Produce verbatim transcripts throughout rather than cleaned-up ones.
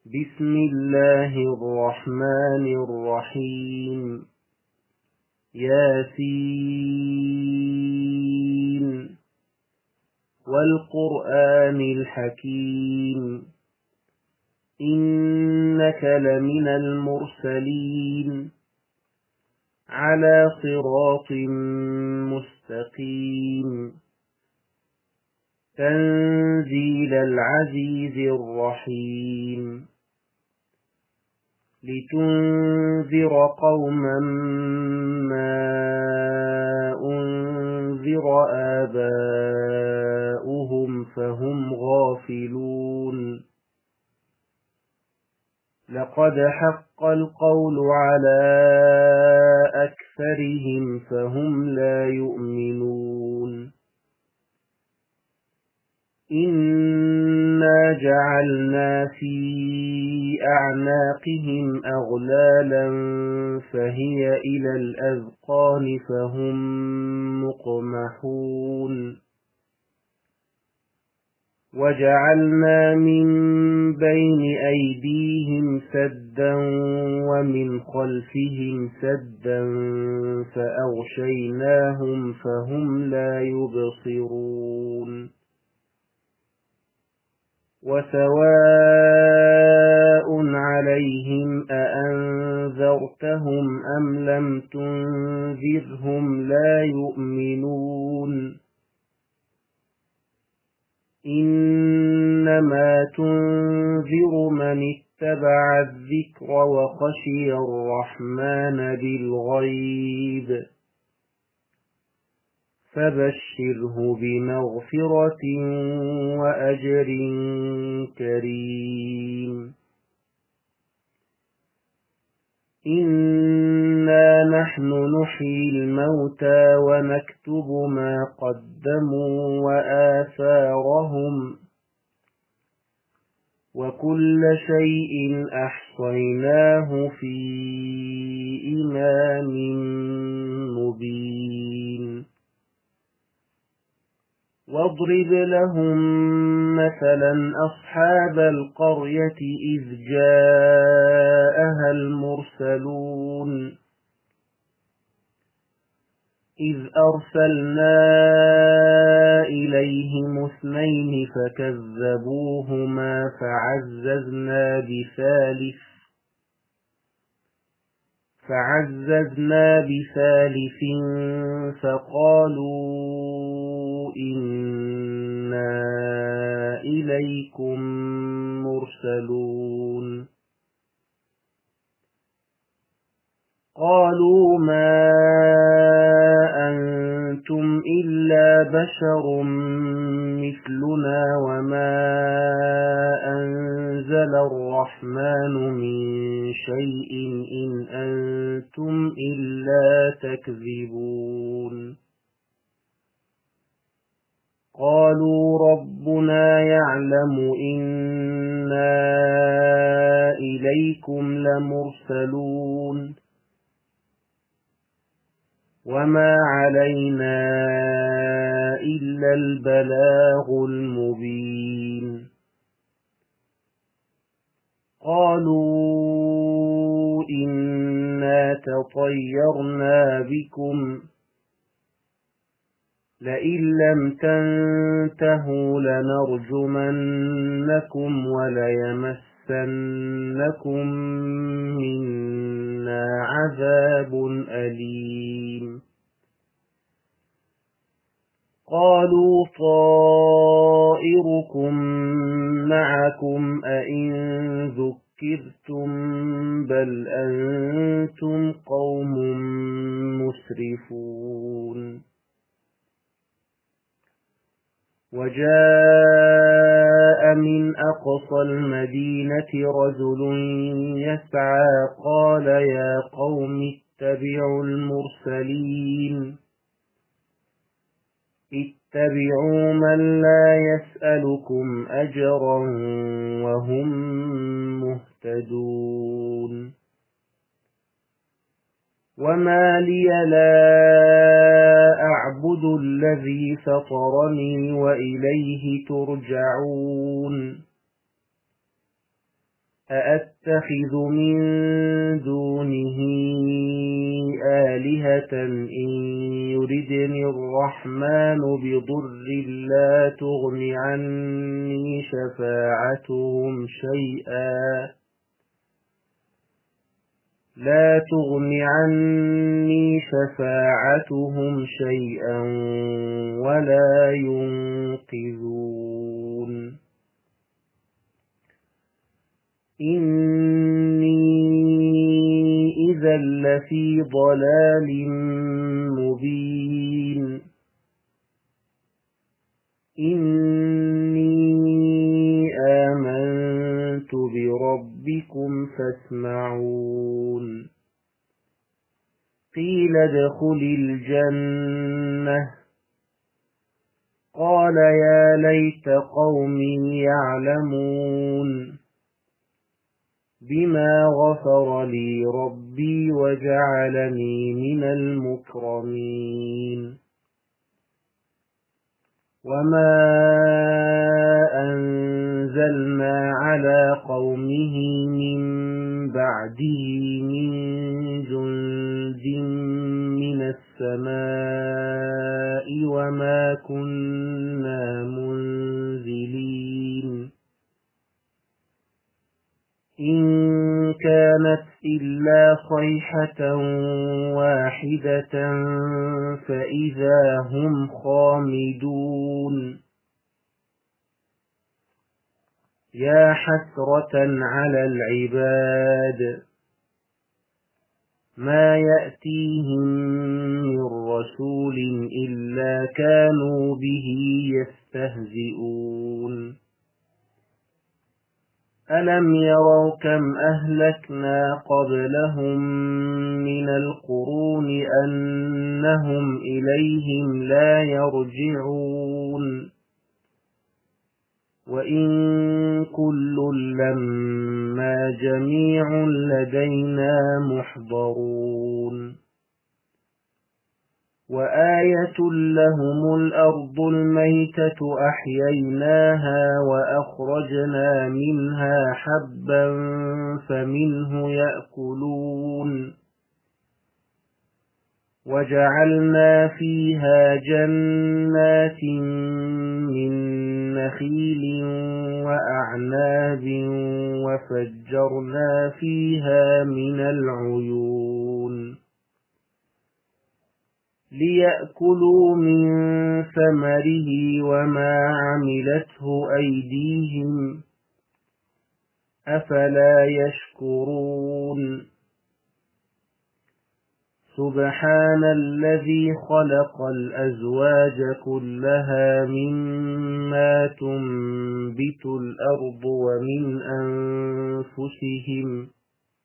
بسم الله الرحمن الرحيم ياسين والقرآن الحكيم إنك لمن المرسلين على صراط مستقيم تنزيل العزيز الرحيم لتنذر قوما ما أنذر آباؤهم فهم غافلون لقد حق القول على أكثرهم فهم لا يؤمنون إنا جعلنا في أعناقهم أغلالا فهي إلى الأذقان فهم مقمحون وجعلنا من بين أيديهم سدا ومن خلفهم سدا فأغشيناهم فهم لا يبصرون وسواء عليهم أأنذرتهم أم لم تنذرهم لا يؤمنون إنما تنذر من اتبع الذكر وخشي الرحمن بالغيب فبشره بمغفرة وأجر كريم إنا نحن نحيي الموتى ونكتب ما قدموا وآثارهم وكل شيء أحصيناه في إمام مبين واضرب لهم مثلا أصحاب القرية إذ جاءها المرسلون إذ أرسلنا إليهم اثنين فكذبوهما فعززنا بثالث فعززنا بثالث فقالوا إنا إليكم مرسلون قالوا ما أنتم إلا بشر مثلنا وما أنزل الرحمن من شيء إن أنتم إلا تكذبون قالوا ربنا يعلم إنا إليكم لمرسلون وما علينا إلا البلاغ المبين قالوا إنا تطيرنا بكم لئن لم تنتهوا لنرجمنكم وليمسنكم منا عذاب أليم قالوا طائركم معكم أئن ذكرتم بل أنتم قوم مسرفون وجاء من أقصى المدينة رجل يسعى قال يا قوم اتبعوا المرسلين اتبعوا من لا يسألكم أجرا وهم مهتدون وما لي لا أعبد الذي فطرني وإليه ترجعون أأتخذ من دونه آلهة إن يردني الرحمن بضر لا تغن عني شفاعتهم شيئا لا تغن عني شفاعتهم شيئا ولا ينقذون إني إذا لفي ضلال مبين إني آمنت بربكم فاسمعون قيل ادخل الجنة قال يا ليت قومي يعلمون بما غفر لي ربي وجعلني من المكرمين وما أنزلنا على قومه من بعده من جند من السماء وما كنا منزلين إن كانت إلا صيحة واحدة فإذا هم خامدون يا حسرة على العباد ما يأتيهم من رسول إلا كانوا به يستهزئون ألم يروا كم أهلكنا قبلهم من القرون أنهم إليهم لا يرجعون وإن كل لما جميع لدينا محضرون وآية لهم الأرض الميتة أحييناها وأخرجنا منها حبا فمنه يأكلون وجعلنا فيها جنات من نخيل وأعناب وفجرنا فيها من العيون ليأكلوا من ثمره وما عملته أيديهم أفلا يشكرون سبحان الذي خلق الأزواج كلها مما تنبت الأرض ومن أنفسهم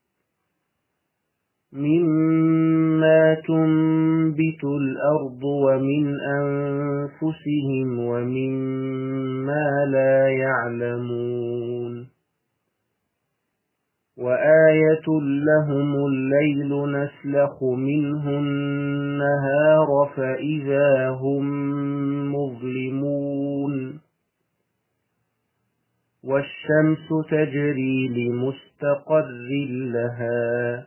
مما تنبت الأرض ومن أنفسهم ومما لا يعلمون وآية لهم الليل نسلخ منه النهار فإذا هم مظلمون والشمس تجري لمستقر لها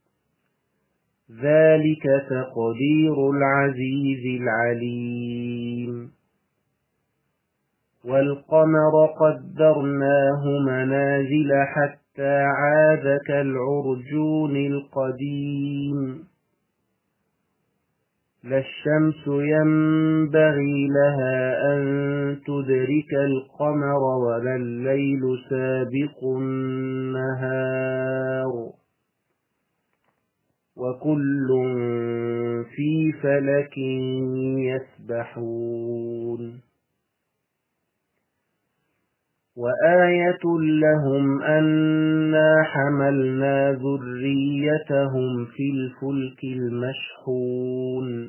ذلك تقدير العزيز العليم والقمر قدرناه منازل حتى عاد كالعرجون القديم لا الشمس ينبغي لها أن تدرك القمر ولا الليل سابق النهار وكل في فلك يسبحون وآية لهم أنا حملنا ذريتهم في الفلك المشحون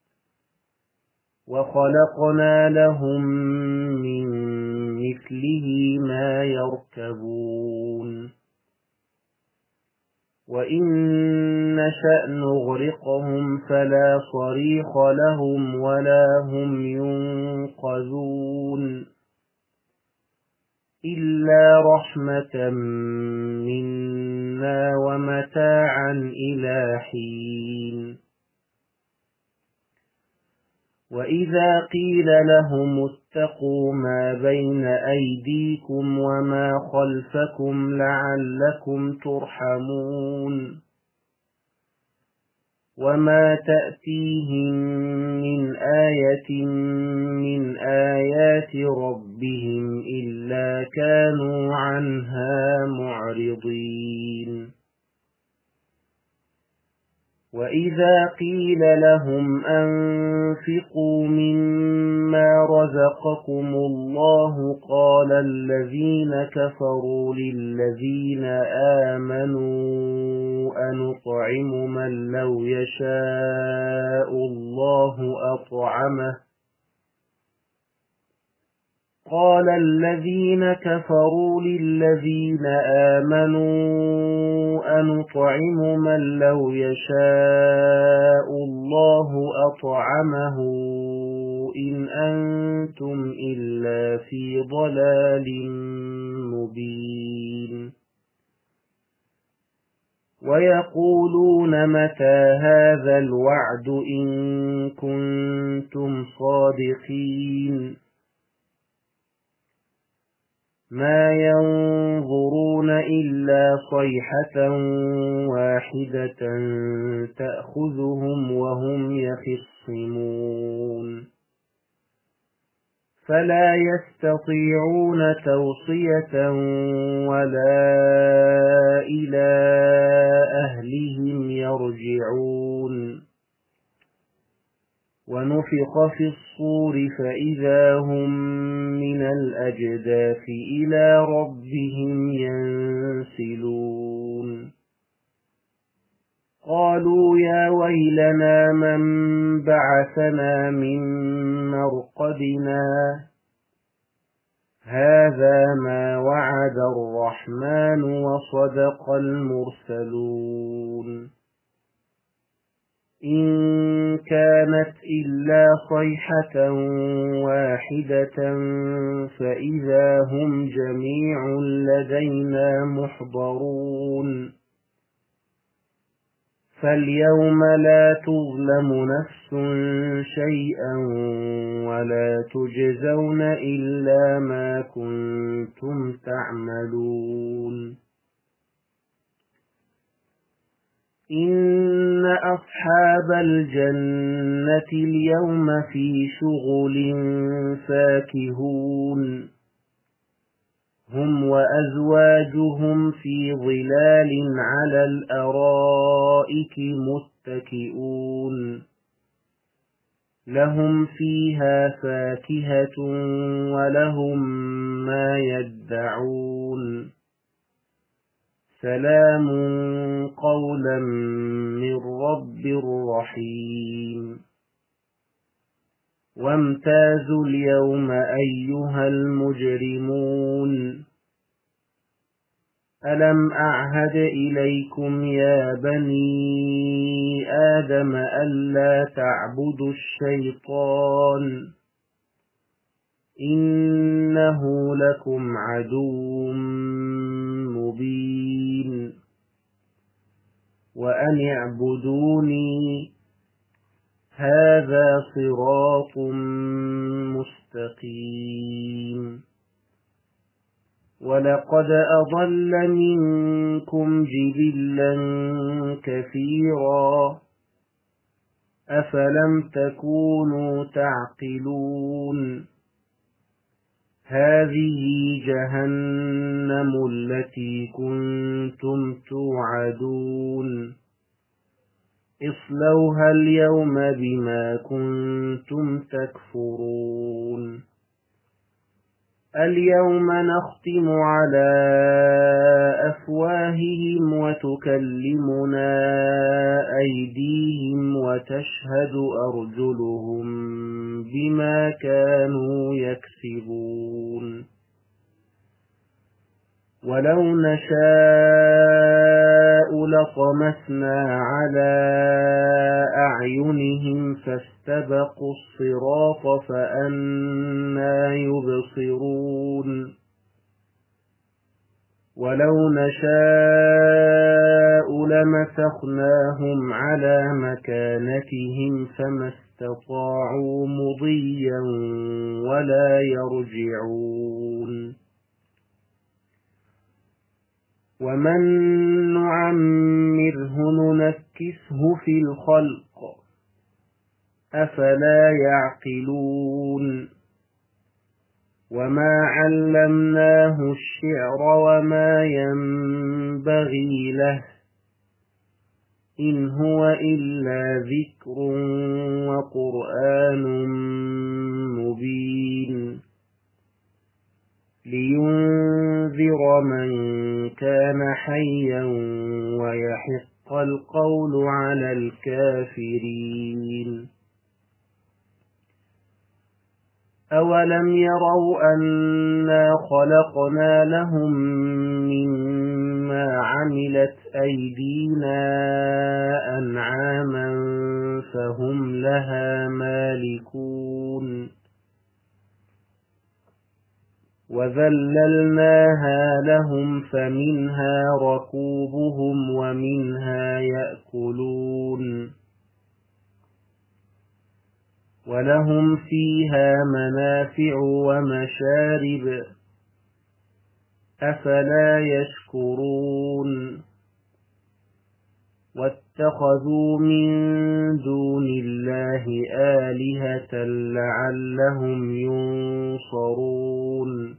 وخلقنا لهم من مثله ما يركبون وإن نشأ نغرقهم فلا صريخ لهم ولا هم ينقذون إلا رحمة منا ومتاعا إلى حين. وإذا قيل لهم اتقوا ما بين أيديكم وما خلفكم لعلكم ترحمون وما تأتيهم من آية من آيات ربهم إلا كانوا عنها معرضين. وإذا قيل لهم أنفقوا مما رزقكم الله قال الذين كفروا للذين آمنوا أنطعم من لو يشاء الله أطعمه قال الذين كفروا للذين آمنوا أنطعم من لو يشاء الله أطعمه إن أنتم إلا في ضلال مبين. ويقولون متى هذا الوعد إن كنتم صادقين ما ينظرون إلا صيحة واحدة تأخذهم وهم يخصمون فلا يستطيعون توصية ولا إلى أهلهم يرجعون. ونفخ في الصور فإذا هم من الأجداث إلى ربهم ينسلون قالوا يا ويلنا من بعثنا من مرقدنا هذا ما وعد الرحمن وصدق المرسلون إن كانت إلا صيحة واحدة فإذا هم جميع لدينا محضرون فاليوم لا تظلم نفس شيئا ولا تجزون إلا ما كنتم تعملون. إن أصحاب الجنة اليوم في شغل فاكهون هم وأزواجهم في ظلال على الأرائك متكئون لهم فيها فاكهة ولهم ما يدعون سلام قولا من رب رحيم. وامتازوا اليوم أيها المجرمون ألم أعهد إليكم يا بني آدم ألا تعبدوا الشيطان إنه لكم عدو مبين وأن اعبدوني هذا صراط مستقيم. ولقد أضل منكم جبلا كثيرا أفلم تكونوا تعقلون هذه جهنم التي كنتم توعدون اصلوها اليوم بما كنتم تكفرون. اليوم نختم على أفواههم وتكلمنا أيديهم وتشهد أرجلهم بما كانوا يكسبون. ولو نشاء لطمسنا على أعينهم فاستبقوا الصراط فأنى يبصرون ولو نشاء لمسخناهم على مكانتهم فما استطاعوا مضيا ولا يرجعون ومن نعمره ننكسه في الخلق أفلا يعقلون وما علمناه الشعر وما ينبغي له إن هو إلا ذكر وقرآن مبين لينذر من كان حيا ويحق القول على الكافرين أولم يروا أنا خلقنا لهم مما عملت أيدينا أنعاما فهم لها مالكون وذللناها لهم فمنها ركوبهم ومنها يأكلون ولهم فيها منافع ومشارب أفلا يشكرون واتخذوا من دون الله آلهة لعلهم ينصرون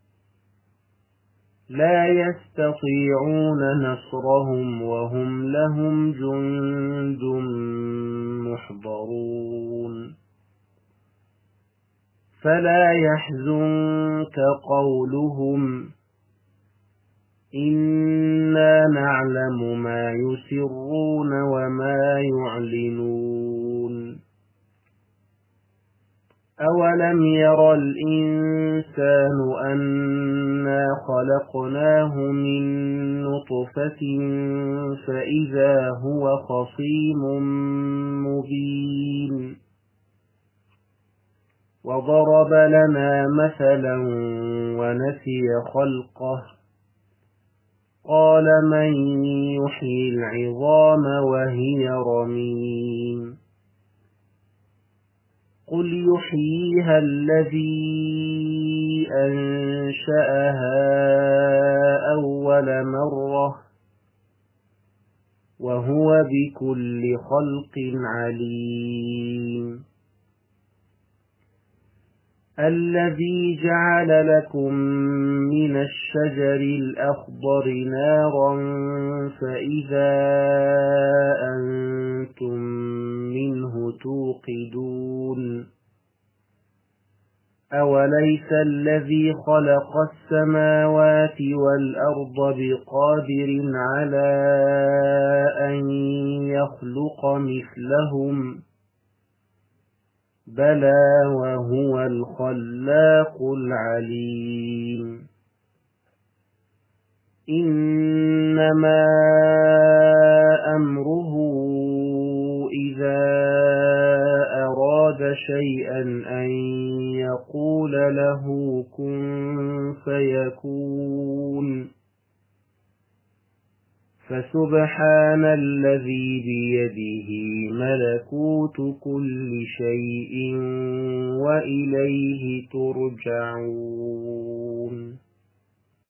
لا يستطيعون نصرهم وهم لهم جند محضرون فلا يحزنك قولهم إنا نعلم ما يسرون وما يعلنون أولم ير الإنسان أنا خلقناه من نطفة فإذا هو خصيم مبين وضرب لنا مثلا ونسي خلقه قال من يحيي العظام وهي رميم قل يحييها الذي أنشأها أول مرة وهو بكل خلق عليم الذي جعل لكم من الشجر الأخضر نارا فإذا أنتم منه توقدون أوليس الذي خلق السماوات والأرض بقادر على أن يخلق مثلهم بلى وهو الخلاق العليم إنما أمره إذا أراد شيئا أن يقول له كن فيكون فسبحان الذي بيده ملكوت كل شيء وإليه ترجعون.